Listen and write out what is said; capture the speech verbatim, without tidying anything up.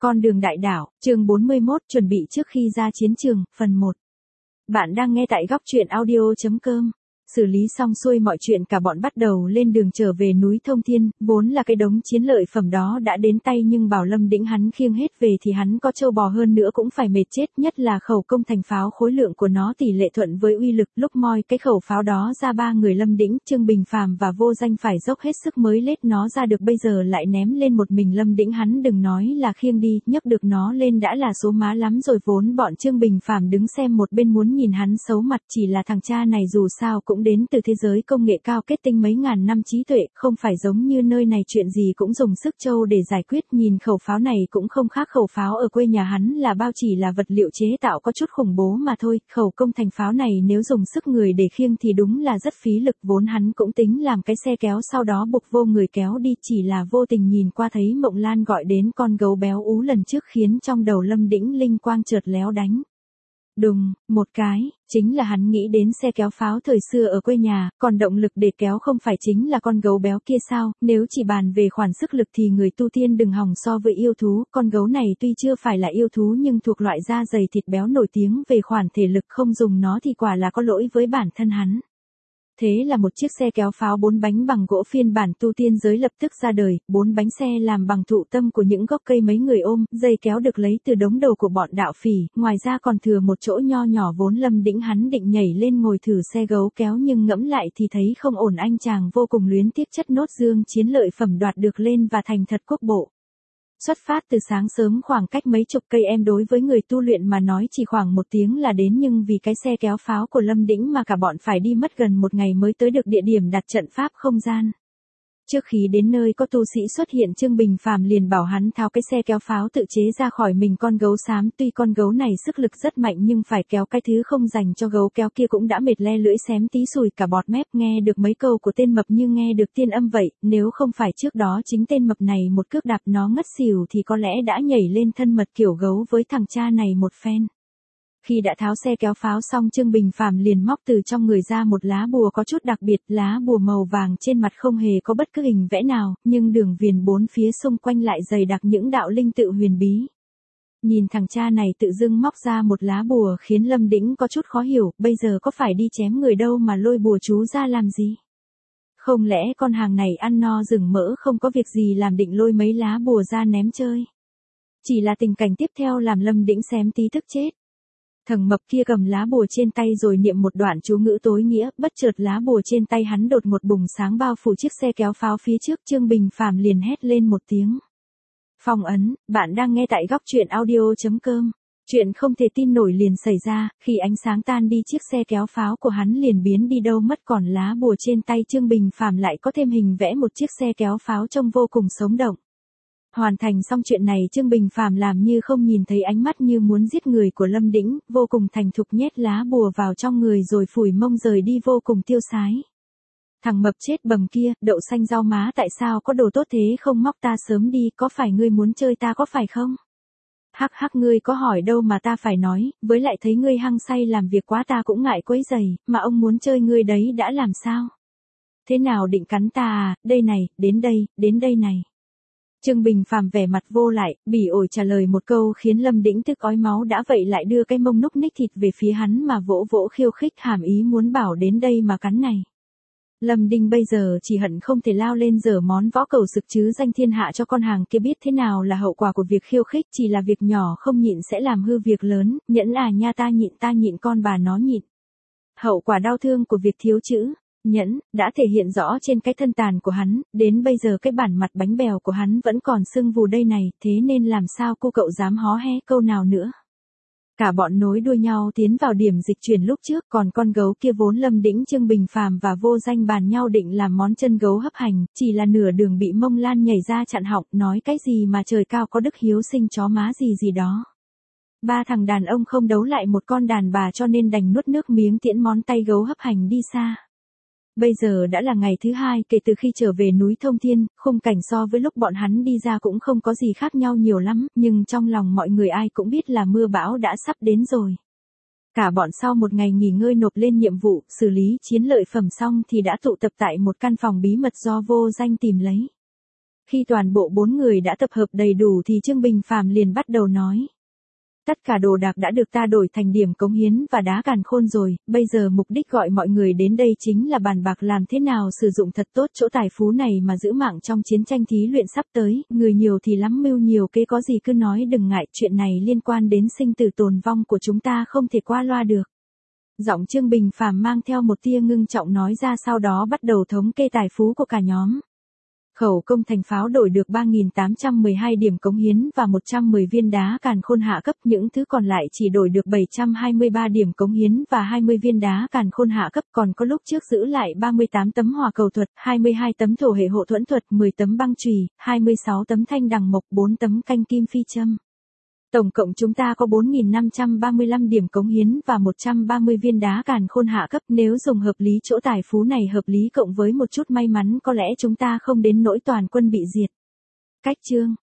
Con đường đại đảo, chương bốn mươi mốt, chuẩn bị trước khi ra chiến trường, phần một. Bạn đang nghe tại góc truyện audio chấm com. Xử lý xong xuôi mọi chuyện, cả bọn bắt đầu lên đường trở về núi Thông Thiên. Vốn là cái đống chiến lợi phẩm đó đã đến tay, nhưng bảo Lâm Đĩnh hắn khiêng hết về thì hắn có trâu bò hơn nữa cũng phải mệt chết. Nhất là khẩu công thành pháo, khối lượng của nó tỷ lệ thuận với uy lực. Lúc moi cái khẩu pháo đó ra, ba người Lâm Đĩnh, Trương Bình Phàm và Vô Danh phải dốc hết sức mới lết nó ra được. Bây giờ lại ném lên một mình Lâm Đĩnh, hắn đừng nói là khiêng đi, nhấc được nó lên đã là số má lắm rồi. Vốn bọn Trương Bình Phàm đứng xem một bên muốn nhìn hắn xấu mặt, chỉ là thằng cha này dù sao cũng đến từ thế giới công nghệ cao, kết tinh mấy ngàn năm trí tuệ, không phải giống như nơi này chuyện gì cũng dùng sức trâu để giải quyết. Nhìn khẩu pháo này cũng không khác khẩu pháo ở quê nhà hắn là bao, chỉ là vật liệu chế tạo có chút khủng bố mà thôi. Khẩu công thành pháo này nếu dùng sức người để khiêng thì đúng là rất phí lực. Vốn hắn cũng tính làm cái xe kéo sau đó buộc vô người kéo đi, chỉ là vô tình nhìn qua thấy Mộng Lan gọi đến con gấu béo ú lần trước, khiến trong đầu Lâm Đĩnh linh quang chợt léo đánh. Đùng, một cái, chính là hắn nghĩ đến xe kéo pháo thời xưa ở quê nhà, còn động lực để kéo không phải chính là con gấu béo kia sao? Nếu chỉ bàn về khoản sức lực thì người tu tiên đừng hòng so với yêu thú. Con gấu này tuy chưa phải là yêu thú nhưng thuộc loại da dày thịt béo nổi tiếng về khoản thể lực, không dùng nó thì quả là có lỗi với bản thân hắn. Thế là một chiếc xe kéo pháo bốn bánh bằng gỗ phiên bản tu tiên giới lập tức ra đời. Bốn bánh xe làm bằng thụ tâm của những gốc cây mấy người ôm, dây kéo được lấy từ đống đầu của bọn đạo phỉ, ngoài ra còn thừa một chỗ nho nhỏ. Vốn Lâm Đĩnh hắn định nhảy lên ngồi thử xe gấu kéo, nhưng ngẫm lại thì thấy không ổn. Anh chàng vô cùng luyến tiếc chất nốt dương chiến lợi phẩm đoạt được lên và thành thật quốc bộ. Xuất phát từ sáng sớm, khoảng cách mấy chục cây em đối với người tu luyện mà nói chỉ khoảng một tiếng là đến, nhưng vì cái xe kéo pháo của Lâm Đĩnh mà cả bọn phải đi mất gần một ngày mới tới được địa điểm đặt trận pháp không gian. Trước khi đến nơi có tu sĩ xuất hiện, Trương Bình Phàm liền bảo hắn tháo cái xe kéo pháo tự chế ra khỏi mình con gấu xám. Tuy con gấu này sức lực rất mạnh nhưng phải kéo cái thứ không dành cho gấu kéo kia cũng đã mệt le lưỡi xém tí sùi cả bọt mép. Nghe được mấy câu của tên mập như nghe được tiên âm vậy, nếu không phải trước đó chính tên mập này một cước đạp nó ngất xỉu thì có lẽ đã nhảy lên thân mật kiểu gấu với thằng cha này một phen. Khi đã tháo xe kéo pháo xong, Trương Bình Phàm liền móc từ trong người ra một lá bùa có chút đặc biệt. Lá bùa màu vàng, trên mặt không hề có bất cứ hình vẽ nào, nhưng đường viền bốn phía xung quanh lại dày đặc những đạo linh tự huyền bí. Nhìn thằng cha này tự dưng móc ra một lá bùa khiến Lâm Đĩnh có chút khó hiểu, bây giờ có phải đi chém người đâu mà lôi bùa chú ra làm gì? Không lẽ con hàng này ăn no rừng mỡ không có việc gì làm định lôi mấy lá bùa ra ném chơi? Chỉ là tình cảnh tiếp theo làm Lâm Đĩnh xém tí tức chết. Thằng mập kia cầm lá bùa trên tay rồi niệm một đoạn chú ngữ tối nghĩa, bất chợt lá bùa trên tay hắn đột một bùng sáng bao phủ chiếc xe kéo pháo phía trước. Trương Bình Phàm liền hét lên một tiếng. Phong ấn, bạn đang nghe tại góc truyện audio chấm com. Chuyện không thể tin nổi liền xảy ra, khi ánh sáng tan đi chiếc xe kéo pháo của hắn liền biến đi đâu mất, còn lá bùa trên tay Trương Bình Phàm lại có thêm hình vẽ một chiếc xe kéo pháo trông vô cùng sống động. Hoàn thành xong chuyện này, Trương Bình Phàm làm như không nhìn thấy ánh mắt như muốn giết người của Lâm Đĩnh, vô cùng thành thục nhét lá bùa vào trong người rồi phủi mông rời đi vô cùng tiêu sái. Thằng mập chết bầm kia, đậu xanh rau má, tại sao có đồ tốt thế không móc ta sớm đi, có phải ngươi muốn chơi ta có phải không? Hắc hắc, ngươi có hỏi đâu mà ta phải nói, với lại thấy ngươi hăng say làm việc quá ta cũng ngại quấy rầy, mà ông muốn chơi ngươi đấy đã làm sao? Thế nào định cắn ta à, đây này, đến đây, đến đây này. Trương Bình Phàm vẻ mặt vô lại, bỉ ổi trả lời một câu khiến Lâm Đĩnh tức ói máu, đã vậy lại đưa cái mông núc ních thịt về phía hắn mà vỗ vỗ khiêu khích, hàm ý muốn bảo đến đây mà cắn này. Lâm Đinh bây giờ chỉ hận không thể lao lên giở món võ cầu sực chứ danh thiên hạ cho con hàng kia biết thế nào là hậu quả của việc khiêu khích. Chỉ là việc nhỏ không nhịn sẽ làm hư việc lớn, nhẫn à nha, ta nhịn ta nhịn con bà nó nhịn. Hậu quả đau thương của việc thiếu chữ nhẫn đã thể hiện rõ trên cái thân tàn của hắn, đến bây giờ cái bản mặt bánh bèo của hắn vẫn còn sưng vù đây này, thế nên làm sao cô cậu dám hó hé câu nào nữa. Cả bọn nối đuôi nhau tiến vào điểm dịch chuyển lúc trước, còn con gấu kia vốn Lâm Đĩnh, Trương Bình Phàm và Vô Danh bàn nhau định làm món chân gấu hấp hành, chỉ là nửa đường bị Mông Lan nhảy ra chặn họng, nói cái gì mà trời cao có đức hiếu sinh chó má gì gì đó. Ba thằng đàn ông không đấu lại một con đàn bà cho nên đành nuốt nước miếng tiễn món tay gấu hấp hành đi xa. Bây giờ đã là ngày thứ hai kể từ khi trở về núi Thông Thiên, khung cảnh so với lúc bọn hắn đi ra cũng không có gì khác nhau nhiều lắm, nhưng trong lòng mọi người ai cũng biết là mưa bão đã sắp đến rồi. Cả bọn sau một ngày nghỉ ngơi nộp lên nhiệm vụ, xử lý chiến lợi phẩm xong thì đã tụ tập tại một căn phòng bí mật do Vô Danh tìm lấy. Khi toàn bộ bốn người đã tập hợp đầy đủ thì Trương Bình Phàm liền bắt đầu nói. Tất cả đồ đạc đã được ta đổi thành điểm cống hiến và đá càn khôn rồi, bây giờ mục đích gọi mọi người đến đây chính là bàn bạc làm thế nào sử dụng thật tốt chỗ tài phú này mà giữ mạng trong chiến tranh thí luyện sắp tới, người nhiều thì lắm mưu nhiều kế, có gì cứ nói đừng ngại, chuyện này liên quan đến sinh tử tồn vong của chúng ta không thể qua loa được. Giọng Trương Bình Phàm mang theo một tia ngưng trọng nói ra, sau đó bắt đầu thống kê tài phú của cả nhóm. Khẩu công thành pháo đổi được ba nghìn tám trăm mười hai điểm cống hiến và một trăm mười viên đá càn khôn hạ cấp, những thứ còn lại chỉ đổi được bảy trăm hai mươi ba điểm cống hiến và hai mươi viên đá càn khôn hạ cấp, còn có lúc trước giữ lại ba mươi tám tấm hỏa cầu thuật, hai mươi hai tấm thổ hệ hộ thuẫn thuật, mười tấm băng chùy, hai mươi sáu tấm thanh đằng mộc, bốn tấm canh kim phi châm. Tổng cộng chúng ta có bốn nghìn năm trăm ba mươi lăm điểm cống hiến và một trăm ba mươi viên đá càn khôn hạ cấp, nếu dùng hợp lý chỗ tài phú này hợp lý cộng với một chút may mắn có lẽ chúng ta không đến nỗi toàn quân bị diệt. Cách chương